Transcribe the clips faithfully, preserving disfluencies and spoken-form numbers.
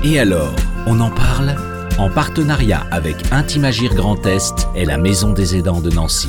Et alors, on en parle ? En partenariat avec Intimagir Grand Est et la Maison des Aidants de Nancy.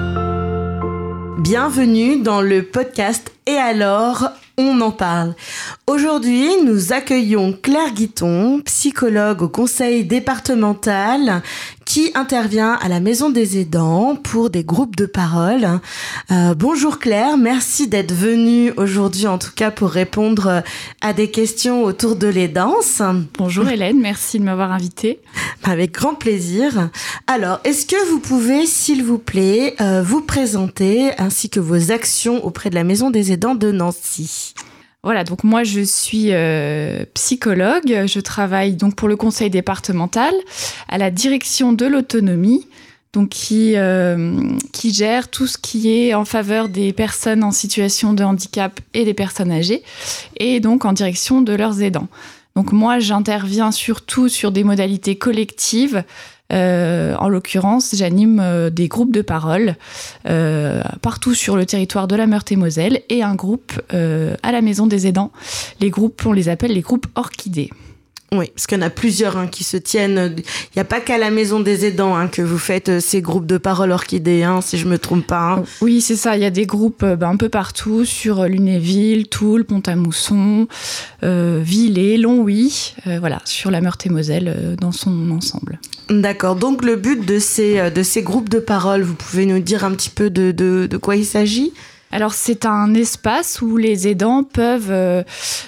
Bienvenue dans le podcast Et alors, on en parle. Aujourd'hui, nous accueillons Claire Guiton, psychologue au conseil départemental, qui intervient à la Maison des Aidants pour des groupes de parole. Euh, bonjour Claire, merci d'être venue aujourd'hui, en tout cas pour répondre à des questions autour de l'aidance. Bonjour Hélène, merci de m'avoir invitée. Avec grand plaisir. Alors, est-ce que vous pouvez, s'il vous plaît, euh, vous présenter ainsi que vos actions auprès de la Maison des Aidants de Nancy ? Voilà, donc moi je suis euh, psychologue, je travaille donc pour le conseil départemental à la direction de l'autonomie, donc qui, euh, qui gère tout ce qui est en faveur des personnes en situation de handicap et des personnes âgées, et donc en direction de leurs aidants. Donc moi j'interviens surtout sur des modalités collectives. Euh, en l'occurrence, j'anime euh, des groupes de parole euh, partout sur le territoire de la Meurthe-et-Moselle et un groupe euh, à la Maison des Aidants. Les groupes, on les appelle les groupes orchidées. Oui, parce qu'il y en a plusieurs hein, qui se tiennent. Il n'y a pas qu'à la Maison des Aidants hein, que vous faites euh, ces groupes de parole orchidées, hein, si je ne me trompe pas. Hein. Oui, c'est ça. Il y a des groupes euh, bah, un peu partout, sur Lunéville, Toul, Pont-à-Mousson, euh, Villers, Longwy, euh, voilà, sur la Meurthe-et-Moselle euh, dans son ensemble. D'accord. Donc, le but de ces, de ces groupes de parole, vous pouvez nous dire un petit peu de, de, de quoi il s'agit ? Alors, c'est un espace où les aidants peuvent euh,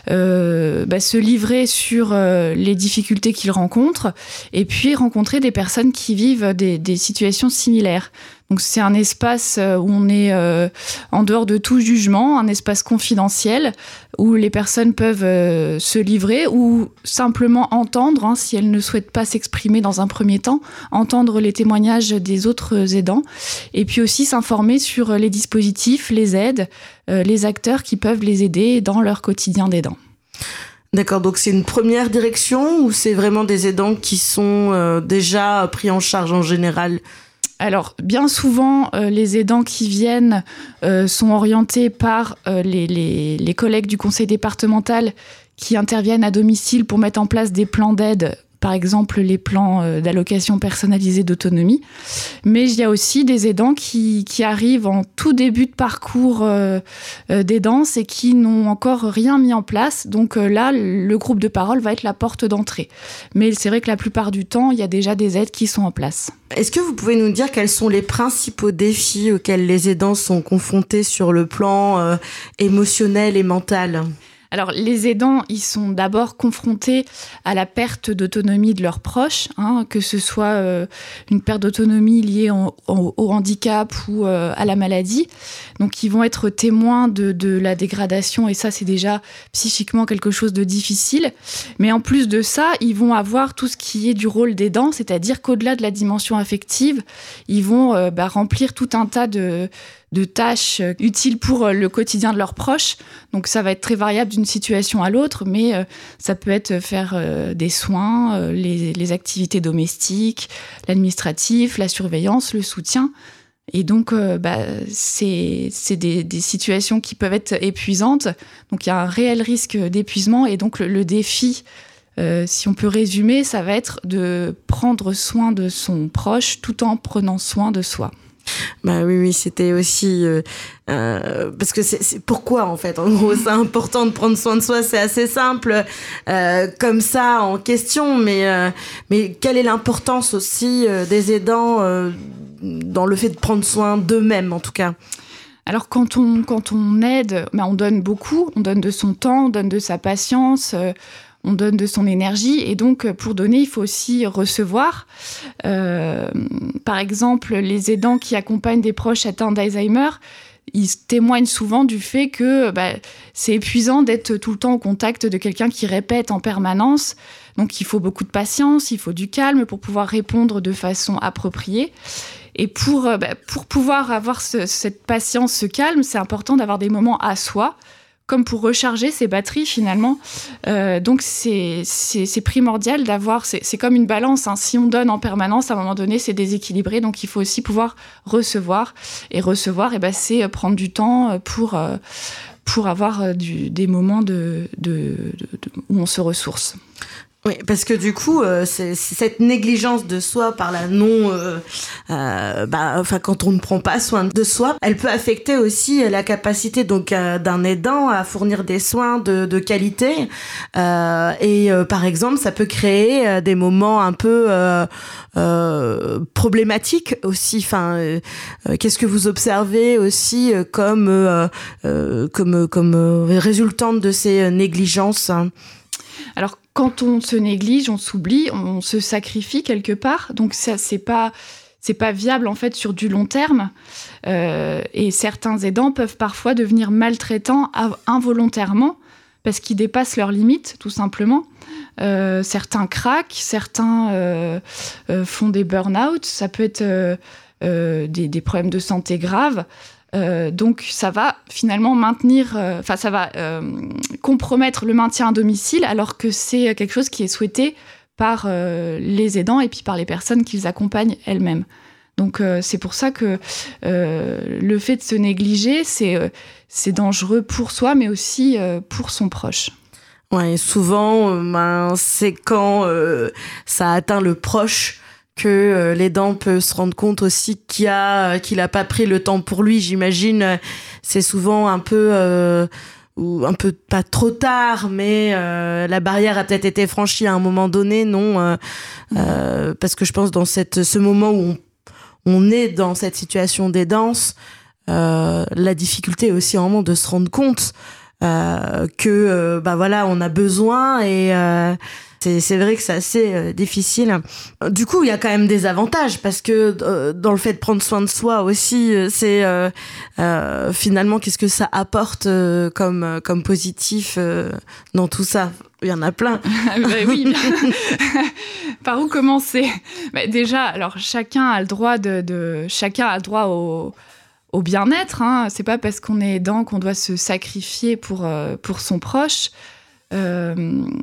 euh, bah, se livrer sur euh, les difficultés qu'ils rencontrent et puis rencontrer des personnes qui vivent des, des situations similaires. Donc, c'est un espace où on est euh, en dehors de tout jugement, un espace confidentiel où les personnes peuvent euh, se livrer ou simplement entendre, hein, si elles ne souhaitent pas s'exprimer dans un premier temps, entendre les témoignages des autres aidants et puis aussi s'informer sur les dispositifs, les aides, euh, les acteurs qui peuvent les aider dans leur quotidien d'aidant. D'accord, donc c'est une première direction ou c'est vraiment des aidants qui sont euh, déjà pris en charge en général ? Alors, bien souvent, euh, les aidants qui viennent euh, sont orientés par euh, les, les, les collègues du conseil départemental qui interviennent à domicile pour mettre en place des plans d'aide, par exemple les plans euh, d'allocation personnalisée d'autonomie. Mais il y a aussi des aidants qui, qui arrivent en tout début de parcours euh, euh, d'aidance et qui n'ont encore rien mis en place. Donc euh, là, le groupe de parole va être la porte d'entrée. Mais c'est vrai que la plupart du temps, il y a déjà des aides qui sont en place. Est-ce que vous pouvez nous dire quels sont les principaux défis auxquels les aidants sont confrontés sur le plan euh, émotionnel et mental ? Alors, les aidants, ils sont d'abord confrontés à la perte d'autonomie de leurs proches, hein, que ce soit euh, une perte d'autonomie liée en, en, au handicap ou euh, à la maladie. Donc, ils vont être témoins de, de la dégradation et ça, c'est déjà psychiquement quelque chose de difficile. Mais en plus de ça, ils vont avoir tout ce qui est du rôle d'aidant, c'est-à-dire qu'au-delà de la dimension affective, ils vont euh, bah, remplir tout un tas de... de tâches utiles pour le quotidien de leurs proches. Donc ça va être très variable d'une situation à l'autre, mais euh, ça peut être faire euh, des soins, euh, les, les activités domestiques, l'administratif, la surveillance, le soutien. Et donc, euh, bah, c'est, c'est des, des situations qui peuvent être épuisantes. Donc il y a un réel risque d'épuisement et donc le, le défi, euh, si on peut résumer, ça va être de prendre soin de son proche tout en prenant soin de soi. Bah oui, oui, c'était aussi euh, euh, parce que c'est, c'est pourquoi en fait. En gros, c'est important de prendre soin de soi. C'est assez simple euh, comme ça en question, mais euh, mais quelle est l'importance aussi euh, des aidants euh, dans le fait de prendre soin d'eux-mêmes, en tout cas. Alors quand on quand on aide, bah, on donne beaucoup, on donne de son temps, on donne de sa patience. Euh, On donne de son énergie et donc pour donner, il faut aussi recevoir. Euh, par exemple, les aidants qui accompagnent des proches atteints d'Alzheimer, ils témoignent souvent du fait que bah, c'est épuisant d'être tout le temps au contact de quelqu'un qui répète en permanence. Donc il faut beaucoup de patience, il faut du calme pour pouvoir répondre de façon appropriée. Et pour, bah, pour pouvoir avoir ce, cette patience, ce calme, c'est important d'avoir des moments à soi, comme pour recharger ses batteries finalement. Euh, donc c'est, c'est, c'est primordial d'avoir, c'est, c'est comme une balance, hein. Si on donne en permanence, à un moment donné, c'est déséquilibré, donc il faut aussi pouvoir recevoir. Et recevoir, eh ben, c'est prendre du temps pour, euh, pour avoir du, des moments de, de, de, de, où on se ressource. Oui, parce que du coup, euh, c'est, c'est cette négligence de soi par la non, euh, euh, bah, enfin, quand on ne prend pas soin de soi, elle peut affecter aussi la capacité donc euh, d'un aidant à fournir des soins de, de qualité. Euh, et euh, par exemple, ça peut créer euh, des moments un peu euh, euh, problématiques aussi. Enfin, euh, euh, qu'est-ce que vous observez aussi euh, comme euh, euh, comme comme euh, résultante de ces négligences? Alors, quand on se néglige, on s'oublie, on se sacrifie quelque part. Donc ça, c'est pas, c'est pas viable en fait sur du long terme. Euh, et certains aidants peuvent parfois devenir maltraitants involontairement parce qu'ils dépassent leurs limites, tout simplement. Euh, certains craquent, certains euh, euh, font des burn-out. Ça peut être euh, euh, des, des problèmes de santé graves. Euh, donc ça va finalement maintenir, enfin euh, ça va euh, compromettre le maintien à domicile, alors que c'est quelque chose qui est souhaité par euh, les aidants et puis par les personnes qu'ils accompagnent elles-mêmes. Donc euh, c'est pour ça que euh, le fait de se négliger, c'est euh, c'est dangereux pour soi, mais aussi euh, pour son proche. Ouais, souvent, euh, ben, c'est quand euh, ça atteint le proche que euh, l'aidant peut se rendre compte aussi qu'il a qu'il a pas pris le temps pour lui. J'imagine, c'est souvent un peu euh, ou un peu pas trop tard, mais euh, la barrière a peut-être été franchie à un moment donné, non euh, euh, parce que je pense dans cette ce moment où on, on est dans cette situation d'aidance, euh, la difficulté est aussi vraiment de se rendre compte euh, que euh, bah voilà, on a besoin et euh, C'est, c'est vrai que c'est assez euh, difficile. Du coup, il y a quand même des avantages parce que euh, dans le fait de prendre soin de soi aussi, euh, c'est euh, euh, finalement qu'est-ce que ça apporte euh, comme comme positif euh, dans tout ça. Il y en a plein. bah oui. Par où commencer? bah Déjà, alors chacun a le droit de, de chacun a le droit au au bien-être. Hein. C'est pas parce qu'on est aidant qu'on doit se sacrifier pour euh, pour son proche. Euh,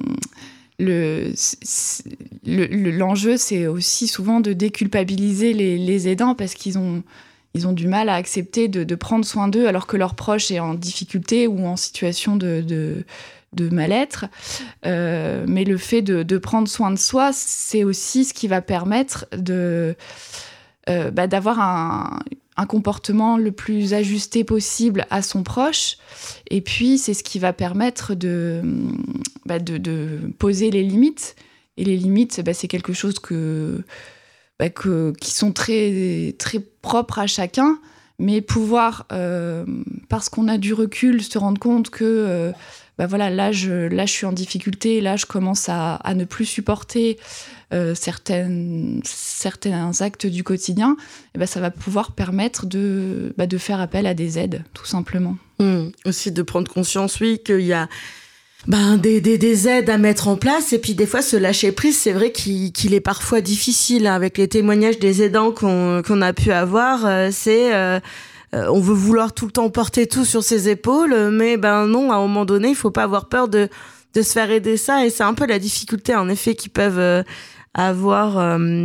Le, le, le, l'enjeu, c'est aussi souvent de déculpabiliser les, les aidants parce qu'ils ont, ils ont du mal à accepter de, de prendre soin d'eux alors que leur proche est en difficulté ou en situation de, de, de mal-être. Euh, mais le fait de, de prendre soin de soi, c'est aussi ce qui va permettre de, euh, bah, d'avoir un... un comportement le plus ajusté possible à son proche. Et puis, c'est ce qui va permettre de, bah, de, de poser les limites. Et les limites, bah, c'est quelque chose que, bah, que, qui sont très, très propres à chacun. Mais pouvoir, euh, parce qu'on a du recul, se rendre compte que euh, bah, voilà, là, je, là, je suis en difficulté, là, je commence à, à ne plus supporter Euh, certaines, certains actes du quotidien, et ben ça va pouvoir permettre de, bah de faire appel à des aides, tout simplement. Mmh. Aussi de prendre conscience, oui, qu'il y a ben, des, des, des aides à mettre en place, et puis des fois, se lâcher prise, c'est vrai qu'il, qu'il est parfois difficile, hein, avec les témoignages des aidants qu'on, qu'on a pu avoir, euh, c'est... Euh, euh, on veut vouloir tout le temps porter tout sur ses épaules, mais ben non, à un moment donné, il faut pas avoir peur de, de se faire aider ça, et c'est un peu la difficulté, en effet, qu'ils peuvent... Euh, avoir euh,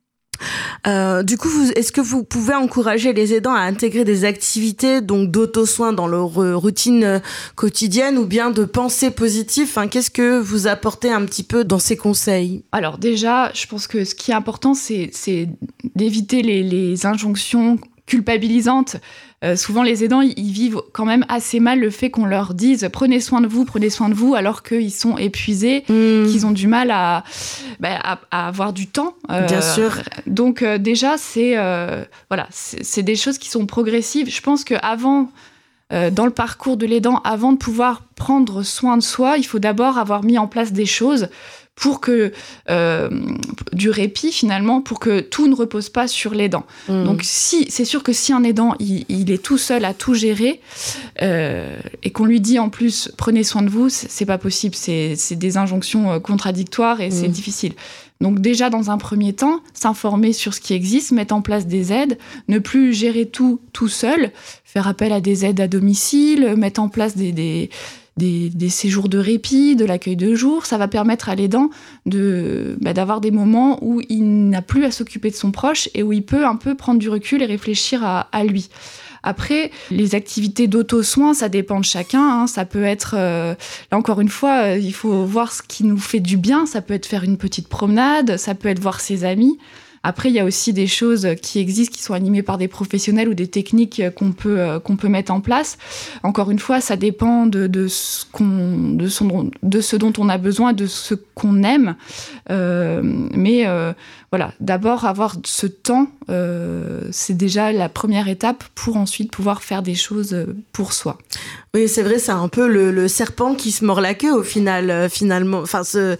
euh, du coup vous, est-ce que vous pouvez encourager les aidants à intégrer des activités donc d'auto-soin dans leur euh, routine quotidienne ou bien de pensée positive, enfin, qu'est-ce que vous apportez un petit peu dans ces conseils? Alors déjà, je pense que ce qui est important, c'est, c'est d'éviter les, les injonctions culpabilisantes. Euh, souvent, les aidants, ils, ils vivent quand même assez mal le fait qu'on leur dise « prenez soin de vous, prenez soin de vous », alors qu'ils sont épuisés, mmh. qu'ils ont du mal à, bah, à, à avoir du temps. Euh, Bien sûr. Donc euh, déjà, c'est, euh, voilà, c'est, c'est des choses qui sont progressives. Je pense qu'avant, euh, dans le parcours de l'aidant, avant de pouvoir prendre soin de soi, il faut d'abord avoir mis en place des choses pour que euh, du répit finalement, pour que tout ne repose pas sur l'aidant. Mmh. Donc si c'est sûr que si un aidant il, il est tout seul à tout gérer euh, et qu'on lui dit en plus prenez soin de vous, c'est, c'est pas possible, c'est, c'est des injonctions contradictoires et mmh. c'est difficile. Donc déjà dans un premier temps, s'informer sur ce qui existe, mettre en place des aides, ne plus gérer tout tout seul, faire appel à des aides à domicile, mettre en place des, des Des, des séjours de répit, de l'accueil de jour. Ça va permettre à l'aidant de, bah, d'avoir des moments où il n'a plus à s'occuper de son proche et où il peut un peu prendre du recul et réfléchir à, à lui. Après, les activités d'auto-soin, ça dépend de chacun. Hein. Ça peut être, euh, là encore une fois, euh, il faut voir ce qui nous fait du bien. Ça peut être faire une petite promenade, ça peut être voir ses amis. Après, il y a aussi des choses qui existent, qui sont animées par des professionnels ou des techniques qu'on peut, euh, qu'on peut mettre en place. Encore une fois, ça dépend de, de, ce, qu'on, de, son, de ce dont on a besoin, de ce qu'on aime. Euh, mais euh, voilà, d'abord, avoir ce temps, euh, c'est déjà la première étape pour ensuite pouvoir faire des choses pour soi. Oui, c'est vrai, c'est un peu le, le serpent qui se mord la queue au final, euh, finalement. Enfin, ce...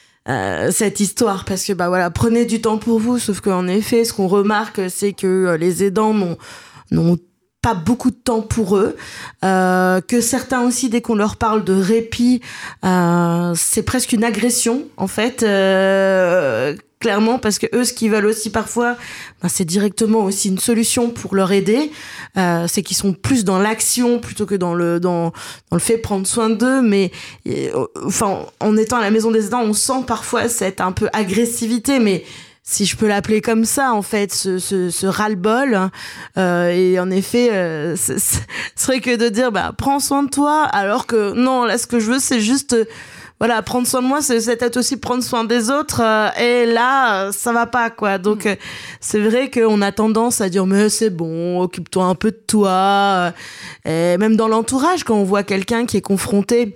Euh, cette histoire, parce que bah voilà, prenez du temps pour vous, sauf qu'en effet, ce qu'on remarque, c'est que euh, les aidants n'ont, n'ont pas beaucoup de temps pour eux, euh, que certains aussi, dès qu'on leur parle de répit, euh, c'est presque une agression en fait, euh, clairement, parce que eux, ce qu'ils veulent aussi parfois, ben, c'est directement aussi une solution pour leur aider. Euh, c'est qu'ils sont plus dans l'action plutôt que dans le dans dans le fait de prendre soin d'eux. Mais et, enfin, en étant à la maison des aidants, on sent parfois cette un peu agressivité, mais si je peux l'appeler comme ça, en fait, ce, ce, ce ras-le-bol. Euh, et en effet, euh, ce serait que de dire, bah, prends soin de toi, alors que non, là, ce que je veux, c'est juste, euh, voilà, prendre soin de moi, c'est, c'est peut-être aussi prendre soin des autres. Euh, et là, euh, ça va pas, quoi. Donc, euh, c'est vrai qu'on a tendance à dire, mais c'est bon, occupe-toi un peu de toi. Et même dans l'entourage, quand on voit quelqu'un qui est confronté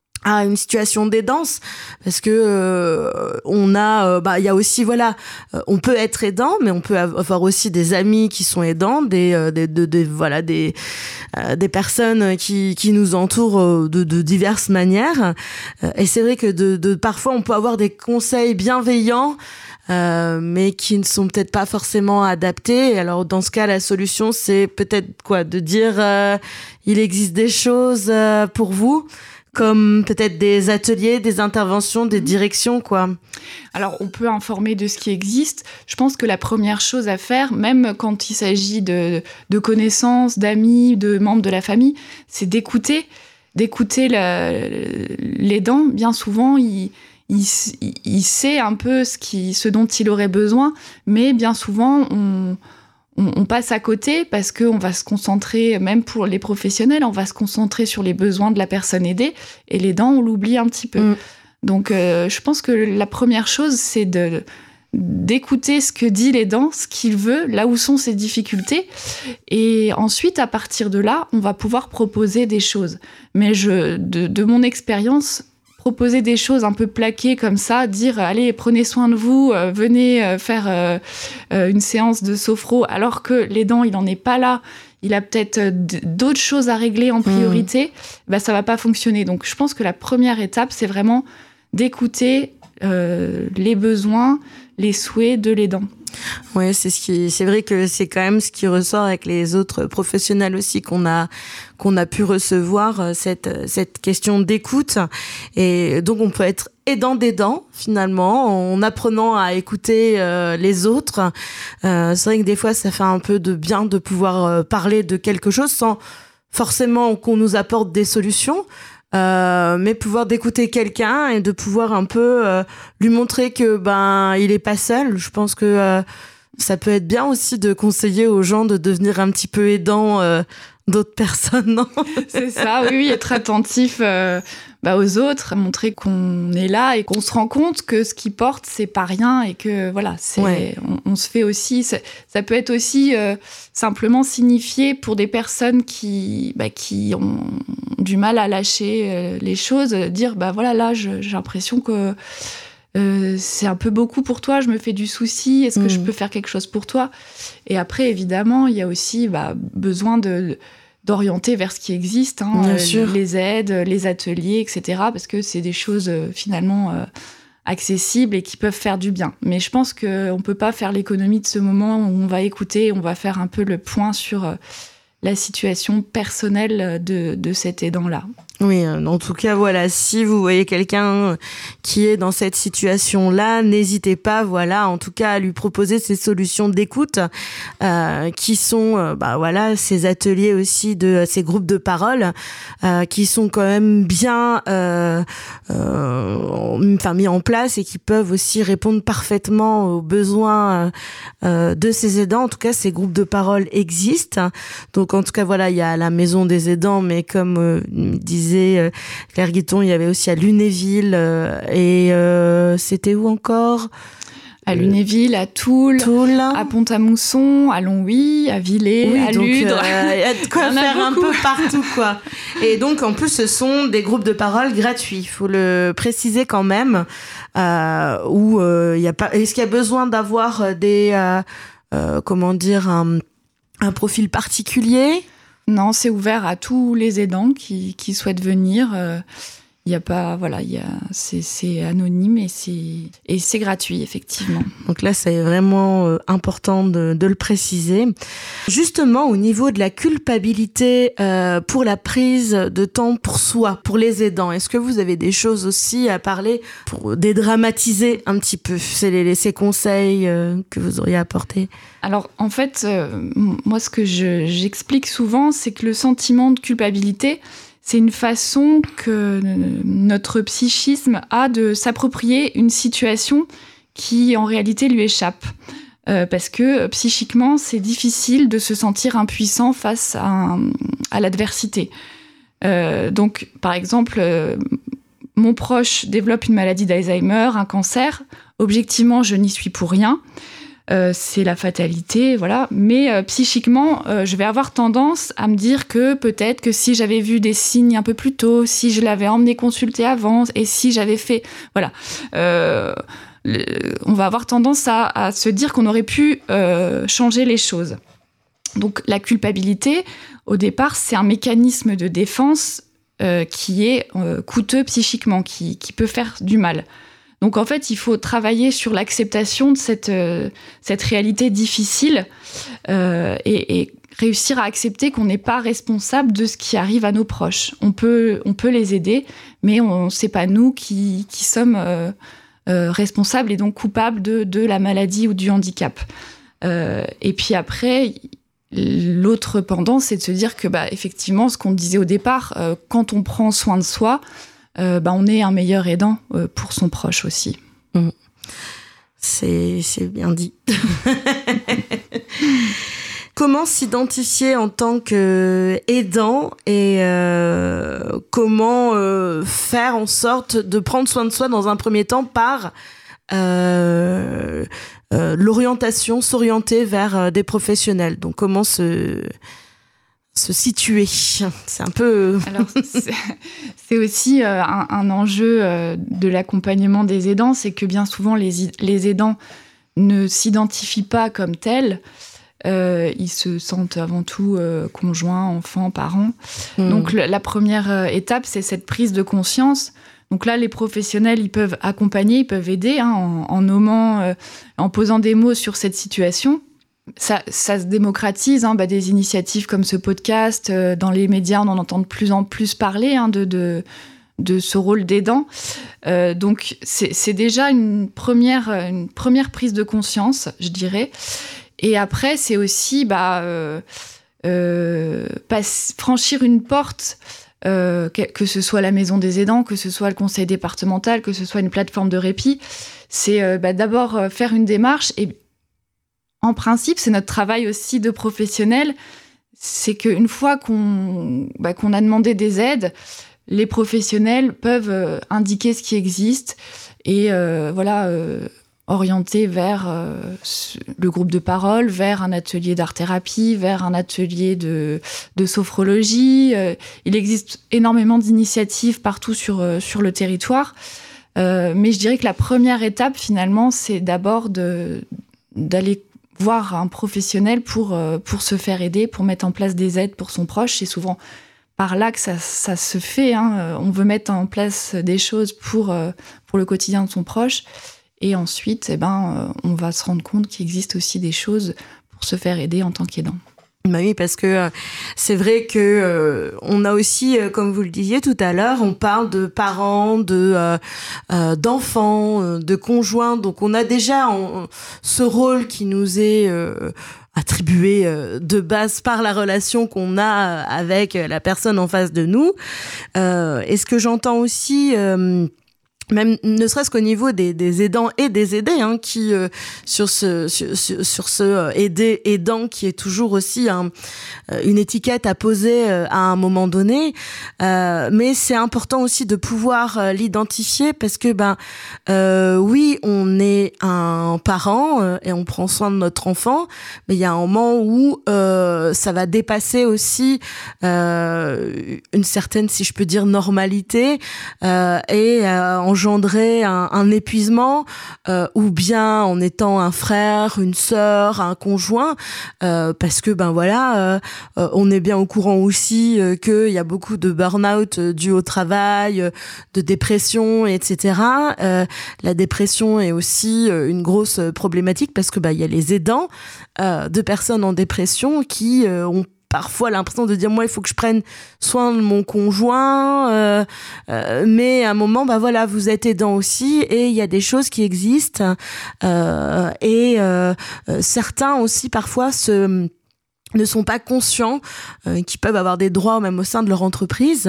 à une situation d'aidance, parce que euh, on a euh, bah il y a aussi voilà euh, on peut être aidant, mais on peut avoir aussi des amis qui sont aidants, des euh, des de, de, voilà des euh, des personnes qui qui nous entourent euh, de de diverses manières, euh, et c'est vrai que de de parfois on peut avoir des conseils bienveillants Euh, mais qui ne sont peut-être pas forcément adaptés. Alors dans ce cas, la solution, c'est peut-être quoi, de dire euh, il existe des choses euh, pour vous, comme peut-être des ateliers, des interventions, des directions, quoi. Alors, on peut informer de ce qui existe. Je pense que la première chose à faire, même quand il s'agit de, de connaissances, d'amis, de membres de la famille, c'est d'écouter, d'écouter la, l'aidant. Bien souvent, il, il, il sait un peu ce, qui, ce dont il aurait besoin, mais bien souvent, on... on passe à côté parce qu'on va se concentrer, même pour les professionnels, on va se concentrer sur les besoins de la personne aidée, et l'aidant, on l'oublie un petit peu. Mmh. Donc, euh, je pense que la première chose, c'est de, d'écouter ce que dit l'aidant, ce qu'il veut, là où sont ses difficultés, et ensuite, à partir de là, on va pouvoir proposer des choses. Mais je, de, de mon expérience, proposer des choses un peu plaquées comme ça, dire allez, prenez soin de vous, euh, venez euh, faire euh, euh, une séance de sophro, alors que l'aidant, il n'en est pas là, il a peut-être euh, d'autres choses à régler en priorité, mmh. bah, ça ne va pas fonctionner. Donc je pense que la première étape, c'est vraiment d'écouter euh, les besoins, les souhaits de l'aidant. Ouais, c'est ce qui, c'est vrai que c'est quand même ce qui ressort avec les autres professionnels aussi qu'on a, qu'on a pu recevoir, cette, cette question d'écoute. Et donc, on peut être aidant d'aidant, finalement, en apprenant à écouter euh, les autres. Euh, c'est vrai que des fois, ça fait un peu de bien de pouvoir euh, parler de quelque chose sans forcément qu'on nous apporte des solutions. Euh, mais pouvoir d'écouter quelqu'un et de pouvoir un peu euh, lui montrer que ben il est pas seul. Je pense que euh, ça peut être bien aussi de conseiller aux gens de devenir un petit peu aidant euh, d'autres personnes, non ? C'est ça, oui, oui, être attentif euh, bah, aux autres, montrer qu'on est là et qu'on se rend compte que ce qu'ils portent, c'est pas rien, et que voilà, c'est, ouais. on, on se fait aussi. Ça peut être aussi euh, simplement signifier pour des personnes qui, bah, qui ont du mal à lâcher euh, les choses, dire bah voilà, là, je, j'ai l'impression que Euh, c'est un peu beaucoup pour toi, je me fais du souci, est-ce que mmh. je peux faire quelque chose pour toi ? Et après, évidemment, il y a aussi bah, besoin de, d'orienter vers ce qui existe, hein, Bien euh, sûr. les aides, les ateliers, et cetera, parce que c'est des choses euh, finalement euh, accessibles et qui peuvent faire du bien. Mais je pense qu'on ne peut pas faire l'économie de ce moment où on va écouter, on va faire un peu le point sur... Euh, la situation personnelle de, de cet aidant-là. Oui, en tout cas, voilà, si vous voyez quelqu'un qui est dans cette situation-là, n'hésitez pas, voilà, en tout cas, à lui proposer ces solutions d'écoute, euh, qui sont, euh, bah voilà, ces ateliers aussi de ces groupes de parole, euh, qui sont quand même bien, euh, euh, enfin mis en place et qui peuvent aussi répondre parfaitement aux besoins euh, de ces aidants. En tout cas, ces groupes de parole existent. Donc, en tout cas, voilà, il y a la Maison des aidants, mais comme euh, disait Claire Guiton, il y avait aussi à Lunéville euh, et euh, c'était où encore ? À Lunéville, à Toul, Toul. à Pont-à-Mousson, à Longwy, à Villers, oui, à donc, Ludre. Il euh, y a de quoi faire un peu partout, quoi. Et donc, en plus, ce sont des groupes de parole gratuits. Il faut le préciser quand même. Euh, où il euh, y a pas. Est-ce qu'il y a besoin d'avoir des, euh, euh, comment dire, un, un profil particulier ? Non, c'est ouvert à tous les aidants qui, qui souhaitent venir. Il euh, y a pas, voilà, il y a, c'est, c'est anonyme et c'est, et c'est gratuit, effectivement. Donc là, c'est vraiment euh, important de, de le préciser. Justement, au niveau de la culpabilité euh, pour la prise de temps pour soi, pour les aidants, est-ce que vous avez des choses aussi à parler pour dédramatiser un petit peu c'est les, ces conseils euh, que vous auriez apportés ? Alors, en fait, euh, moi, ce que je, j'explique souvent, c'est que le sentiment de culpabilité, c'est une façon que notre psychisme a de s'approprier une situation qui, en réalité, lui échappe. Euh, parce que, psychiquement, c'est difficile de se sentir impuissant face à, un, à l'adversité. Euh, donc, par exemple, euh, mon proche développe une maladie d'Alzheimer, un cancer. Objectivement, je n'y suis pour rien. Euh, c'est la fatalité, voilà. Mais euh, psychiquement, euh, je vais avoir tendance à me dire que peut-être que si j'avais vu des signes un peu plus tôt, si je l'avais emmené consulter avant, et si j'avais fait, voilà, euh, le, on va avoir tendance à, à se dire qu'on aurait pu euh, changer les choses. Donc la culpabilité, au départ, c'est un mécanisme de défense euh, qui est euh, coûteux psychiquement, qui, qui peut faire du mal. Donc, en fait, il faut travailler sur l'acceptation de cette, euh, cette réalité difficile euh, et, et réussir à accepter qu'on n'est pas responsable de ce qui arrive à nos proches. On peut, on peut les aider, mais on, c'est pas nous qui, qui sommes euh, euh, responsables et donc coupables de, de la maladie ou du handicap. Euh, et puis après, l'autre pendant, c'est de se dire que, bah, effectivement, ce qu'on disait au départ, euh, quand on prend soin de soi, Euh, bah, on est un meilleur aidant euh, pour son proche aussi. Mmh. C'est, c'est bien dit. Comment s'identifier en tant qu'aidant et euh, comment euh, faire en sorte de prendre soin de soi dans un premier temps par euh, euh, l'orientation, s'orienter vers euh, des professionnels. Donc comment se... se situer, c'est un peu... Alors, c'est, c'est aussi euh, un, un enjeu euh, de l'accompagnement des aidants, c'est que bien souvent les, les aidants ne s'identifient pas comme tels, euh, ils se sentent avant tout euh, conjoints, enfants, parents. Mmh. Donc le, la première euh, étape, c'est cette prise de conscience. Donc là, les professionnels, ils peuvent accompagner, ils peuvent aider hein, en, en nommant, euh, en posant des mots sur cette situation. Ça, ça se démocratise, hein, bah, des initiatives comme ce podcast, euh, dans les médias, on en entend de plus en plus parler hein, de, de, de ce rôle d'aidant. Euh, donc, c'est, c'est déjà une première, une première prise de conscience, je dirais. Et après, c'est aussi bah, euh, euh, passe, franchir une porte, euh, que, que ce soit la maison des aidants, que ce soit le conseil départemental, que ce soit une plateforme de répit. C'est euh, bah, d'abord euh, faire une démarche et en principe, c'est notre travail aussi de professionnel, c'est qu'une fois qu'on, bah, qu'on a demandé des aides, les professionnels peuvent euh, indiquer ce qui existe et euh, voilà, euh, orienter vers euh, le groupe de parole, vers un atelier d'art-thérapie, vers un atelier de, de sophrologie. Euh, il existe énormément d'initiatives partout sur, euh, sur le territoire, euh, mais je dirais que la première étape, finalement, c'est d'abord de, d'aller voir un professionnel pour, euh, pour se faire aider, pour mettre en place des aides pour son proche. C'est souvent par là que ça, ça se fait. Hein. On veut mettre en place des choses pour, euh, pour le quotidien de son proche. Et ensuite, eh ben, euh, on va se rendre compte qu'il existe aussi des choses pour se faire aider en tant qu'aidant. Bah oui, parce que euh, c'est vrai que euh, on a aussi, euh, comme vous le disiez tout à l'heure, on parle de parents, de euh, euh, d'enfants, euh, de conjoints. Donc on a déjà on, ce rôle qui nous est euh, attribué euh, de base par la relation qu'on a avec la personne en face de nous. Euh, et ce que j'entends aussi. Euh, Même ne serait-ce qu'au niveau des, des aidants et des aidés, hein, qui euh, sur ce sur, sur ce euh, aidé aidant qui est toujours aussi un, une étiquette à poser euh, à un moment donné, euh, mais c'est important aussi de pouvoir euh, l'identifier parce que ben euh, oui on est un parent euh, et on prend soin de notre enfant, mais il y a un moment où euh, ça va dépasser aussi euh, une certaine, si je peux dire, normalité euh, et euh, en engendrer un, un épuisement euh, ou bien en étant un frère, une sœur, un conjoint euh, parce que ben voilà euh, euh, on est bien au courant aussi euh, qu'il y a beaucoup de burn-out euh, dû au travail, euh, de dépression, et cetera. Euh, la dépression est aussi euh, une grosse problématique parce que ben il y a les aidants euh, de personnes en dépression qui euh, ont parfois l'impression de dire moi il faut que je prenne soin de mon conjoint euh, euh, mais à un moment bah voilà vous êtes aidant aussi et il y a des choses qui existent euh, et euh, euh, certains aussi parfois se ne sont pas conscients euh, qu'ils peuvent avoir des droits même au sein de leur entreprise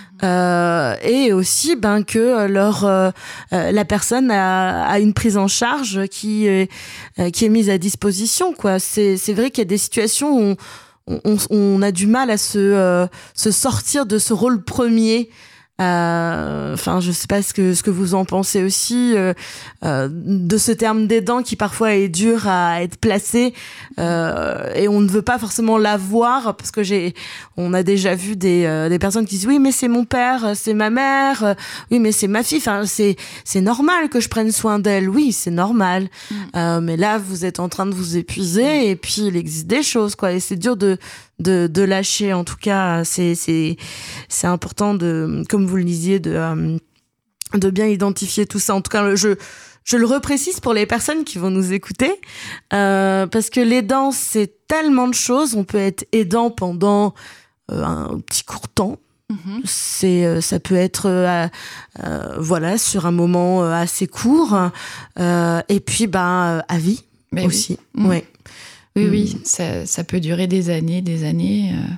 euh, et aussi ben que leur euh, euh, la personne a, a une prise en charge qui est euh, qui est mise à disposition quoi. C'est c'est vrai qu'il y a des situations où on On, on a du mal à se, euh, se sortir de ce rôle premier. Enfin, euh, je sais pas ce que ce que vous en pensez aussi euh, euh, de ce terme d'aidant qui parfois est dur à être placé euh, et on ne veut pas forcément l'avoir parce que j'ai, on a déjà vu des euh, des personnes qui disent oui mais c'est mon père, c'est ma mère, euh, oui mais c'est ma fille. Enfin c'est c'est normal que je prenne soin d'elle. Oui c'est normal. Mmh. Euh, mais là vous êtes en train de vous épuiser et puis il existe des choses quoi et c'est dur de de de lâcher. En tout cas c'est c'est c'est important de, comme vous le disiez, de euh, de bien identifier tout ça. En tout cas je je le reprécise pour les personnes qui vont nous écouter euh, parce que l'aidant c'est tellement de choses. On peut être aidant pendant euh, un petit court temps. Mmh. C'est euh, ça peut être euh, euh, voilà sur un moment euh, assez court euh, et puis ben à vie. Mais aussi oui. Mmh. Ouais. Oui, oui, ça, ça peut durer des années, des années. Euh...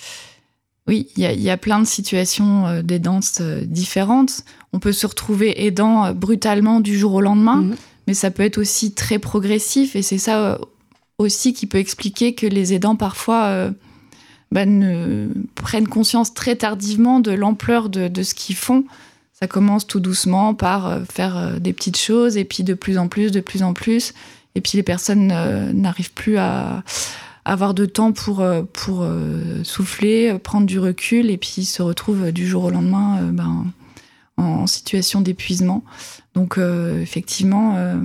Oui, il y, y a plein de situations euh, d'aidances euh, différentes. On peut se retrouver aidant euh, brutalement du jour au lendemain, mmh. mais ça peut être aussi très progressif. Et c'est ça euh, aussi qui peut expliquer que les aidants, parfois, euh, bah, ne prennent conscience très tardivement de l'ampleur de, de ce qu'ils font. Ça commence tout doucement par euh, faire euh, des petites choses, et puis de plus en plus, de plus en plus... Et puis les personnes euh, n'arrivent plus à, à avoir de temps pour, pour euh, souffler, prendre du recul, et puis se retrouvent du jour au lendemain euh, ben, en, en situation d'épuisement. Donc euh, effectivement, euh,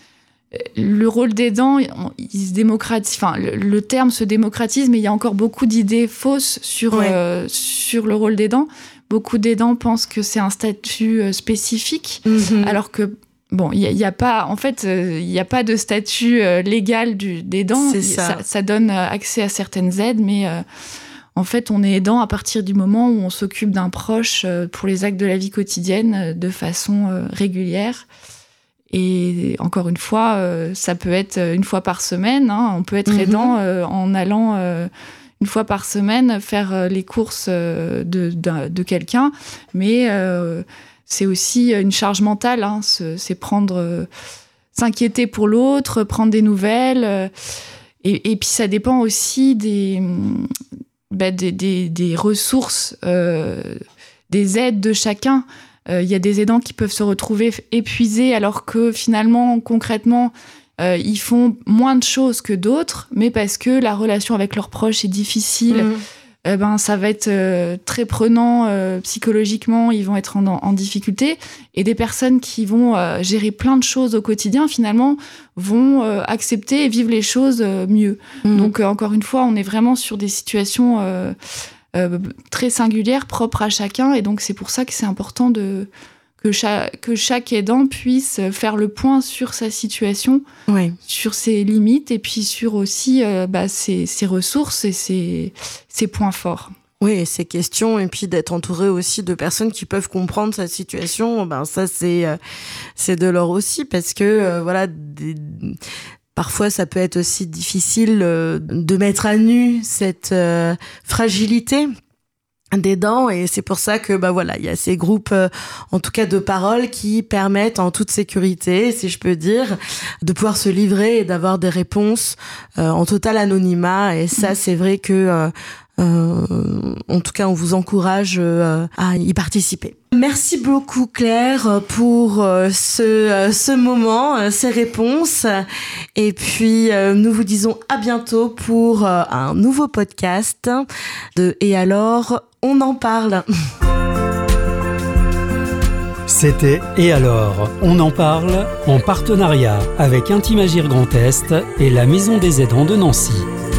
le rôle d'aidant, il se démocratise. Enfin, le, le terme se démocratise, mais il y a encore beaucoup d'idées fausses sur, ouais. euh, sur le rôle d'aidant. Beaucoup d'aidants pensent que c'est un statut spécifique, mmh. alors que bon, il y, y a pas, en fait, il euh, n'y a pas de statut euh, légal du, d'aidant. C'est ça. ça. Ça donne accès à certaines aides, mais euh, en fait, on est aidant à partir du moment où on s'occupe d'un proche euh, pour les actes de la vie quotidienne euh, de façon euh, régulière. Et encore une fois, euh, ça peut être une fois par semaine. Hein, on peut être mm-hmm. aidant euh, en allant euh, une fois par semaine faire euh, les courses euh, de, de, de quelqu'un, mais euh, c'est aussi une charge mentale, hein, c'est prendre, euh, s'inquiéter pour l'autre, prendre des nouvelles. Euh, et, et puis ça dépend aussi des, bah, des, des, des ressources, euh, des aides de chacun. Il euh, y a des aidants qui peuvent se retrouver épuisés alors que finalement, concrètement, euh, ils font moins de choses que d'autres, mais parce que la relation avec leurs proches est difficile. Mmh. Eh ben, ça va être euh, très prenant euh, psychologiquement, ils vont être en, en difficulté. Et des personnes qui vont euh, gérer plein de choses au quotidien, finalement, vont euh, accepter et vivre les choses euh, mieux. Mmh. Donc, euh, encore une fois, on est vraiment sur des situations euh, euh, très singulières, propres à chacun. Et donc, c'est pour ça que c'est important de, que chaque, que chaque aidant puisse faire le point sur sa situation, oui. sur ses limites et puis sur aussi euh, bah, ses, ses ressources et ses, ses points forts. Oui, ces questions, et puis d'être entouré aussi de personnes qui peuvent comprendre sa situation, ben ça c'est euh, c'est de l'or aussi, parce que euh, voilà, des, parfois ça peut être aussi difficile euh, de mettre à nu cette euh, fragilité des dents, et c'est pour ça que bah voilà, il y a ces groupes euh, en tout cas de parole qui permettent en toute sécurité, si je peux dire, de pouvoir se livrer et d'avoir des réponses euh, en total anonymat, et ça c'est vrai que euh, Euh, en tout cas, on vous encourage euh, à y participer. Merci beaucoup Claire pour euh, ce, euh, ce moment, euh, ces réponses. Et puis, euh, nous vous disons à bientôt pour euh, un nouveau podcast de Et alors, on en parle. C'était Et alors, on en parle en partenariat avec Intim Agir Grand Est et la Maison des aidants de Nancy.